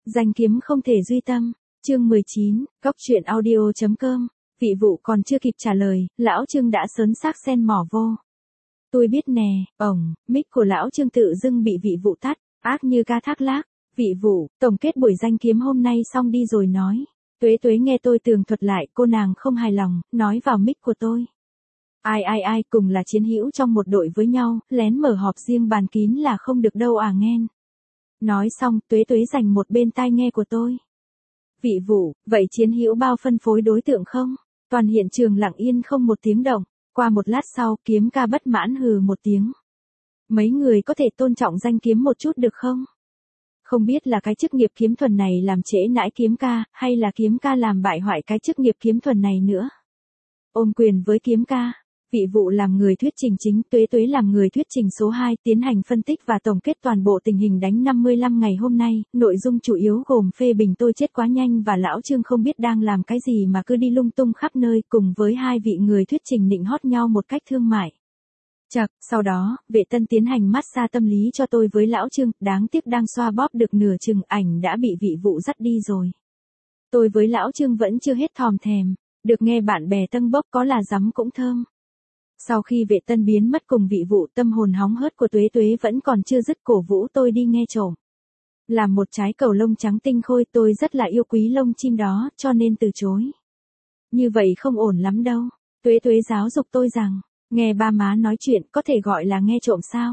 Danh kiếm không thể duy tâm. Chương 19, Góc truyện audio.com. Vị vụ còn chưa kịp trả lời, lão Trương đã sớn xác xen mỏ vô. Tôi biết nè, mic của lão Trương tự dưng bị vị vụ tắt, ác như ca thác lác. Vị vụ, tổng kết buổi danh kiếm hôm nay xong đi rồi nói. Tuế Tuế nghe tôi tường thuật lại, cô nàng không hài lòng, nói vào mic của tôi. Ai cùng là chiến hữu trong một đội với nhau, lén mở họp riêng bàn kín là không được đâu à nghen. Nói xong, Tuế Tuế dành một bên tai nghe của tôi. Vị vụ, vậy chiến hữu bao phân phối đối tượng không? Toàn hiện trường lặng yên không một tiếng động. Qua một lát sau, kiếm ca bất mãn hừ một tiếng. Mấy người có thể tôn trọng danh kiếm một chút được không? Không biết là cái chức nghiệp kiếm thuần này làm trễ nãi kiếm ca, hay là kiếm ca làm bại hoại cái chức nghiệp kiếm thuần này nữa. Ôm quyền với kiếm ca. Vị vụ làm người thuyết trình chính, Tuế Tuế làm người thuyết trình số 2, tiến hành phân tích và tổng kết toàn bộ tình hình đánh 55 ngày hôm nay, nội dung chủ yếu gồm phê bình tôi chết quá nhanh và lão Trương không biết đang làm cái gì mà cứ đi lung tung khắp nơi, cùng với hai vị người thuyết trình nịnh hót nhau một cách thương mại. Chậc, sau đó, Vệ Tân tiến hành massage tâm lý cho tôi với lão Trương, đáng tiếc đang xoa bóp được nửa chừng ảnh đã bị vị vụ dắt đi rồi. Tôi với lão Trương vẫn chưa hết thòm thèm, được nghe bạn bè tâng bốc có là rắm cũng thơm. Sau khi Vệ Tân biến mất cùng vị vụ, tâm hồn hóng hớt của Tuế Tuế vẫn còn chưa dứt cổ vũ tôi đi nghe trộm. Làm một trái cầu lông trắng tinh khôi, tôi rất là yêu quý lông chim đó, cho nên từ chối. Như vậy không ổn lắm đâu. Tuế Tuế giáo dục tôi rằng, nghe ba má nói chuyện có thể gọi là nghe trộm sao?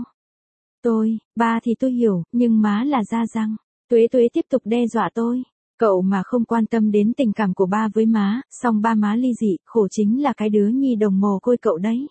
Ba thì tôi hiểu, nhưng má là da răng. Tuế Tuế tiếp tục đe dọa tôi. Cậu mà không quan tâm đến tình cảm của ba với má, song ba má ly dị, khổ chính là cái đứa nhi đồng mồ côi cậu đấy.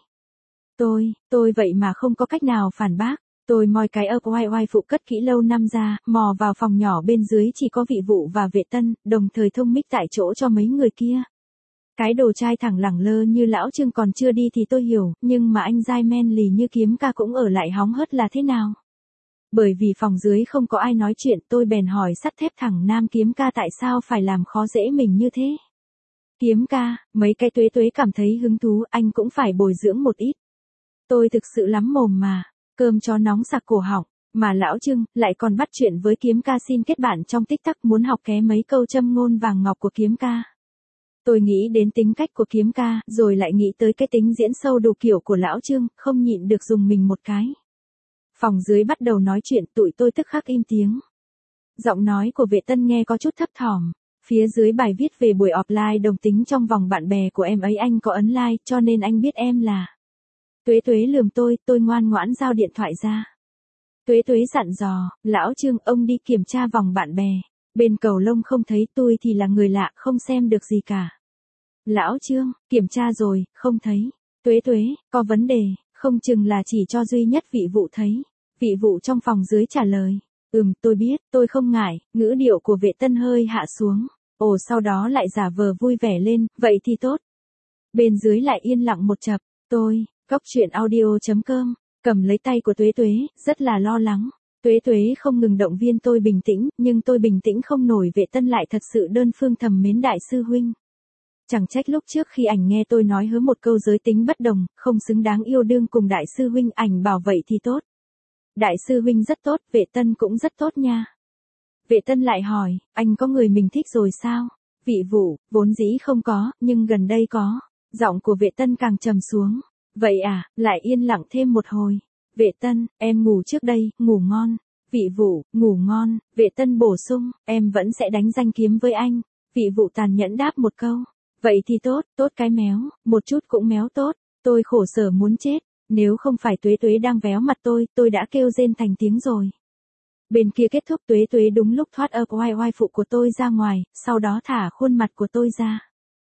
Tôi vậy mà không có cách nào phản bác. Tôi moi cái ấp oai phụ cất kỹ lâu năm ra, mò vào phòng nhỏ bên dưới chỉ có vị vụ và Vệ Tân, đồng thời thông mic tại chỗ cho mấy người kia. Cái đồ trai thẳng lẳng lơ như lão Trương còn chưa đi thì tôi hiểu, nhưng mà anh dai men lì như kiếm ca cũng ở lại hóng hớt là thế nào? Bởi vì phòng dưới không có ai nói chuyện, tôi bèn hỏi sắt thép thẳng nam kiếm ca tại sao phải làm khó dễ mình như thế. Kiếm ca, mấy cái Tuế Tuế cảm thấy hứng thú, anh cũng phải bồi dưỡng một ít. Tôi thực sự lắm mồm mà, cơm chó nóng sặc cổ họng, mà lão Trương lại còn bắt chuyện với kiếm ca xin kết bạn trong tích tắc muốn học ké mấy câu châm ngôn vàng ngọc của kiếm ca. Tôi nghĩ đến tính cách của kiếm ca, rồi lại nghĩ tới cái tính diễn sâu đủ kiểu của lão Trương, không nhịn được dùng mình một cái. Phòng dưới bắt đầu nói chuyện, tụi tôi tức khắc im tiếng. Giọng nói của Vệ Tân nghe có chút thấp thỏm. Phía dưới bài viết về buổi offline đồng tính trong vòng bạn bè của em ấy anh có ấn like, cho nên anh biết em là. Tuế Tuế lườm tôi ngoan ngoãn giao điện thoại ra. Tuế Tuế dặn dò, lão Trương ông đi kiểm tra vòng bạn bè. Bên cầu lông không thấy, tôi thì là người lạ không xem được gì cả. Lão Trương, kiểm tra rồi, không thấy. Tuế Tuế, có vấn đề, không chừng là chỉ cho duy nhất vị vụ thấy. Vị vụ trong phòng dưới trả lời. Tôi biết, tôi không ngại, ngữ điệu của Vệ Tân hơi hạ xuống. Sau đó lại giả vờ vui vẻ lên, vậy thì tốt. Bên dưới lại yên lặng một chập, Góc truyện audio.com, cầm lấy tay của Tuế Tuế, rất là lo lắng. Tuế Tuế không ngừng động viên tôi bình tĩnh, nhưng tôi bình tĩnh không nổi. Vệ Tân lại thật sự đơn phương thầm mến đại sư huynh. Chẳng trách lúc trước khi ảnh nghe tôi nói hứa một câu giới tính bất đồng, không xứng đáng yêu đương cùng đại sư huynh, ảnh bảo vậy thì tốt. Đại sư huynh rất tốt, Vệ Tân cũng rất tốt nha. Vệ Tân lại hỏi, anh có người mình thích rồi sao? Vị vụ, vốn dĩ không có, nhưng gần đây có. Giọng của Vệ Tân càng trầm xuống. Vậy à, lại yên lặng thêm một hồi. Vệ Tân, em ngủ trước đây, ngủ ngon. Vị vụ, ngủ ngon. Vệ Tân bổ sung, em vẫn sẽ đánh danh kiếm với anh. Vị vụ tàn nhẫn đáp một câu. Vậy thì tốt cái méo, một chút cũng méo tốt. Tôi khổ sở muốn chết. Nếu không phải Tuế Tuế đang véo mặt tôi đã kêu rên thành tiếng rồi. Bên kia kết thúc, Tuế Tuế đúng lúc thoát ấp oai phụ của tôi ra ngoài, sau đó thả khuôn mặt của tôi ra.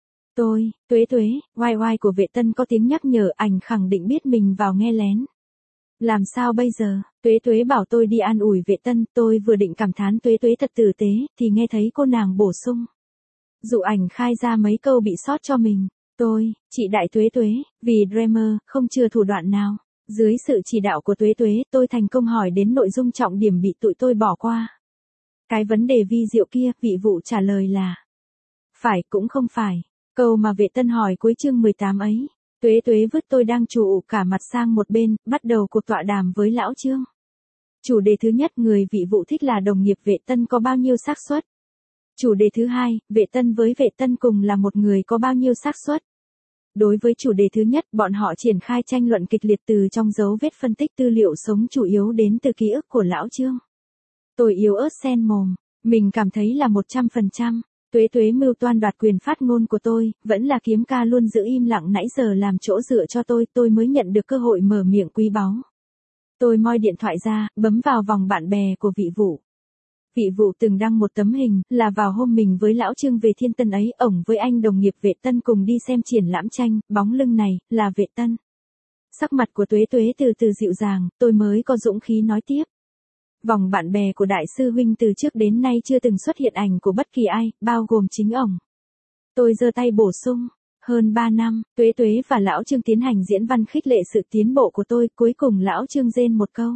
Tuế Tuế, oai của Vệ Tân có tiếng nhắc nhở, ảnh khẳng định biết mình vào nghe lén. Làm sao bây giờ? Tuế Tuế bảo tôi đi an ủi Vệ Tân, tôi vừa định cảm thán Tuế Tuế thật tử tế, thì nghe thấy cô nàng bổ sung. Dụ ảnh khai ra mấy câu bị sót cho mình. Chị đại Tuế Tuế, vì Dreamer, không chừa thủ đoạn nào. Dưới sự chỉ đạo của Tuế Tuế, tôi thành công hỏi đến nội dung trọng điểm bị tụi tôi bỏ qua. Cái vấn đề vi diệu kia, vị vụ trả lời là. Phải cũng không phải. Câu mà Vệ Tân hỏi cuối chương 18 ấy. Tuế Tuế vứt tôi đang chủ cả mặt sang một bên, bắt đầu cuộc tọa đàm với lão Trương. Chủ đề thứ nhất, người vị vụ thích là đồng nghiệp vệ tân có bao nhiêu xác suất? Chủ đề thứ hai, vệ tân với vệ tân cùng là một người có bao nhiêu xác suất? Đối với chủ đề thứ nhất, bọn họ triển khai tranh luận kịch liệt từ trong dấu vết phân tích tư liệu sống chủ yếu đến từ ký ức của lão Trương. Tôi yếu ớt sen mồm, mình cảm thấy là 100%. Tuế Tuế mưu toan đoạt quyền phát ngôn của tôi, vẫn là Kiếm ca luôn giữ im lặng nãy giờ làm chỗ dựa cho tôi mới nhận được cơ hội mở miệng quý báu. Tôi moi điện thoại ra, bấm vào vòng bạn bè của vị vụ. Vị vụ từng đăng một tấm hình, là vào hôm mình với lão Trương về Thiên Tân ấy, ổng với anh đồng nghiệp vệ tân cùng đi xem triển lãm tranh, bóng lưng này, là vệ tân. Sắc mặt của Tuế Tuế từ từ dịu dàng, tôi mới có dũng khí nói tiếp. Vòng bạn bè của đại sư huynh từ trước đến nay chưa từng xuất hiện ảnh của bất kỳ ai, bao gồm chính ổng. Tôi giơ tay bổ sung. Hơn 3 năm, Tuế Tuế và lão Trương tiến hành diễn văn khích lệ sự tiến bộ của tôi, cuối cùng lão Trương rên một câu.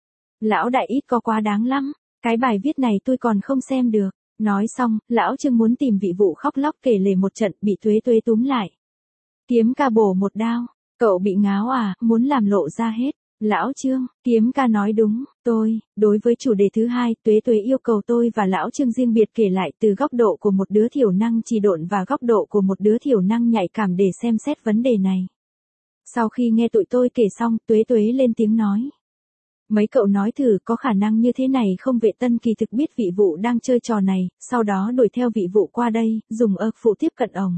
Lão đại ít có quá đáng lắm, cái bài viết này tôi còn không xem được. Nói xong, lão Trương muốn tìm vị vụ khóc lóc kể lể một trận, bị Tuế Tuế túm lại. Kiếm ca bổ một đao, cậu bị ngáo à, muốn làm lộ ra hết. Lão Trương, Kiếm ca nói đúng, đối với chủ đề thứ hai, Tuế Tuế yêu cầu tôi và lão Trương riêng biệt kể lại từ góc độ của một đứa thiểu năng trì độn và góc độ của một đứa thiểu năng nhạy cảm để xem xét vấn đề này. Sau khi nghe tụi tôi kể xong, Tuế Tuế lên tiếng nói. Mấy cậu nói thử có khả năng như thế này không? Vệ tân kỳ thực biết vị vụ đang chơi trò này, sau đó đuổi theo vị vụ qua đây, dùng phụ tiếp cận ổng.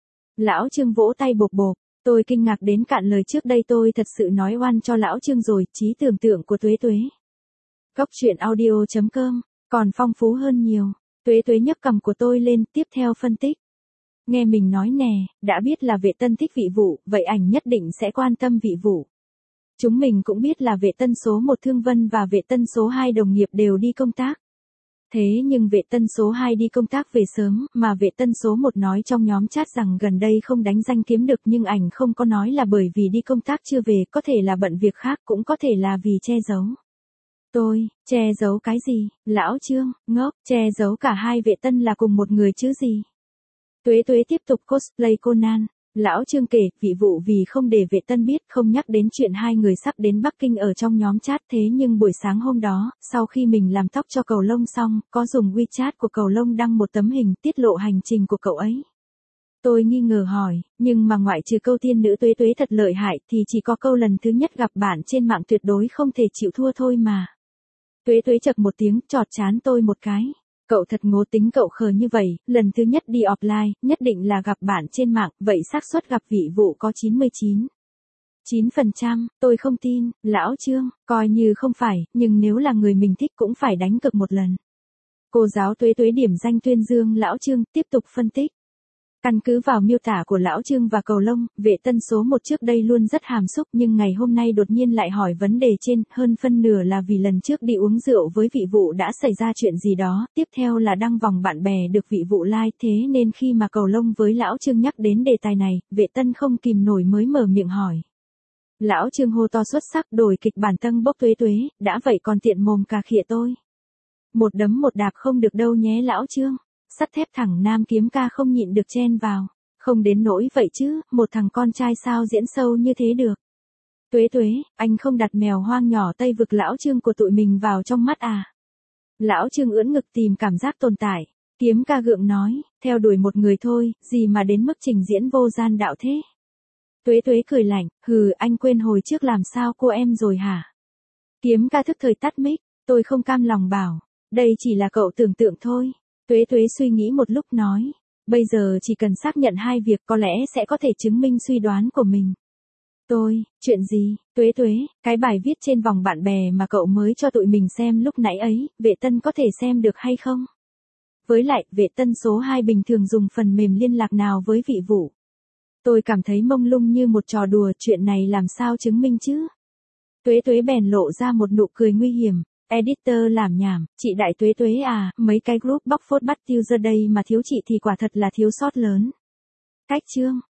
Lão Trương vỗ tay bộp bộp. Tôi kinh ngạc đến cạn lời, trước đây tôi thật sự nói oan cho lão Trương rồi, trí tưởng tượng của Tuế Tuế. Góc truyện audio.com, còn phong phú hơn nhiều. Tuế Tuế nhấc cằm của tôi lên, tiếp theo phân tích. Nghe mình nói nè, đã biết là vệ tân thích vị vụ, vậy ảnh nhất định sẽ quan tâm vị vụ. Chúng mình cũng biết là vệ tân số 1 Thương Vân và vệ tân số 2 đồng nghiệp đều đi công tác. Thế nhưng vệ tân số 2 đi công tác về sớm, mà vệ tân số 1 nói trong nhóm chat rằng gần đây không đánh danh kiếm được, nhưng ảnh không có nói là bởi vì đi công tác chưa về, có thể là bận việc khác, cũng có thể là vì che giấu. Che giấu cái gì? Lão Trương, ngốc, che giấu cả hai vệ tân là cùng một người chứ gì? Tuế Tuế tiếp tục cosplay Conan. Lão Trương kể, vị vụ vì không để vệ tân biết, không nhắc đến chuyện hai người sắp đến Bắc Kinh ở trong nhóm chat. Thế nhưng buổi sáng hôm đó, sau khi mình làm tóc cho Cầu Lông xong, có dùng WeChat của Cầu Lông đăng một tấm hình tiết lộ hành trình của cậu ấy. Tôi nghi ngờ hỏi, nhưng mà ngoại trừ câu tiên nữ Tuế Tuế thật lợi hại thì chỉ có câu lần thứ nhất gặp bạn trên mạng tuyệt đối không thể chịu thua thôi mà. Tuế Tuế chậc một tiếng, chọt chán tôi một cái. Cậu thật ngố tính, cậu khờ như vậy, lần thứ nhất đi offline, nhất định là gặp bạn trên mạng, vậy xác suất gặp vị vụ có 99,9%, tôi không tin. Lão Trương, coi như không phải, nhưng nếu là người mình thích cũng phải đánh cược một lần. Cô giáo Tuế Tuế điểm danh tuyên dương lão Trương, tiếp tục phân tích. Căn cứ vào miêu tả của lão Trương và Cầu Lông, vệ tân số 1 trước đây luôn rất hàm xúc, nhưng ngày hôm nay đột nhiên lại hỏi vấn đề trên, hơn phân nửa là vì lần trước đi uống rượu với vị vụ đã xảy ra chuyện gì đó, tiếp theo là đăng vòng bạn bè được vị vụ like, thế nên khi mà Cầu Lông với lão Trương nhắc đến đề tài này, vệ tân không kìm nổi mới mở miệng hỏi. Lão Trương hô to xuất sắc, đổi kịch bản tâng bốc. Tuế Tuế, đã vậy còn tiện mồm cà khịa tôi. Một đấm một đạp không được đâu nhé lão Trương. Sắt thép thẳng Nam Kiếm ca không nhịn được chen vào. Không đến nỗi vậy chứ, một thằng con trai sao diễn sâu như thế được. Tuế Tuế, anh không đặt mèo hoang nhỏ Tây vực lão Trương của tụi mình vào trong mắt à? Lão Trương ưỡn ngực tìm cảm giác tồn tại. Kiếm ca gượng nói, theo đuổi một người thôi, gì mà đến mức trình diễn vô gian đạo thế. Tuế Tuế cười lạnh, hừ, anh quên hồi trước làm sao cô em rồi hả? Kiếm ca thức thời tắt mic, tôi không cam lòng bảo, đây chỉ là cậu tưởng tượng thôi. Tuế Tuế suy nghĩ một lúc nói, bây giờ chỉ cần xác nhận hai việc có lẽ sẽ có thể chứng minh suy đoán của mình. Chuyện gì? Tuế Tuế, cái bài viết trên vòng bạn bè mà cậu mới cho tụi mình xem lúc nãy ấy, vệ tân có thể xem được hay không? Với lại, vệ tân số 2 bình thường dùng phần mềm liên lạc nào với vị vụ? Tôi cảm thấy mông lung như một trò đùa, chuyện này làm sao chứng minh chứ? Tuế Tuế bèn lộ ra một nụ cười nguy hiểm. Editor làm nhảm, chị đại Tuế Tuế à, mấy cái group bóc phốt bắt user đây mà thiếu chị thì quả thật là thiếu sót lớn. Cách chương.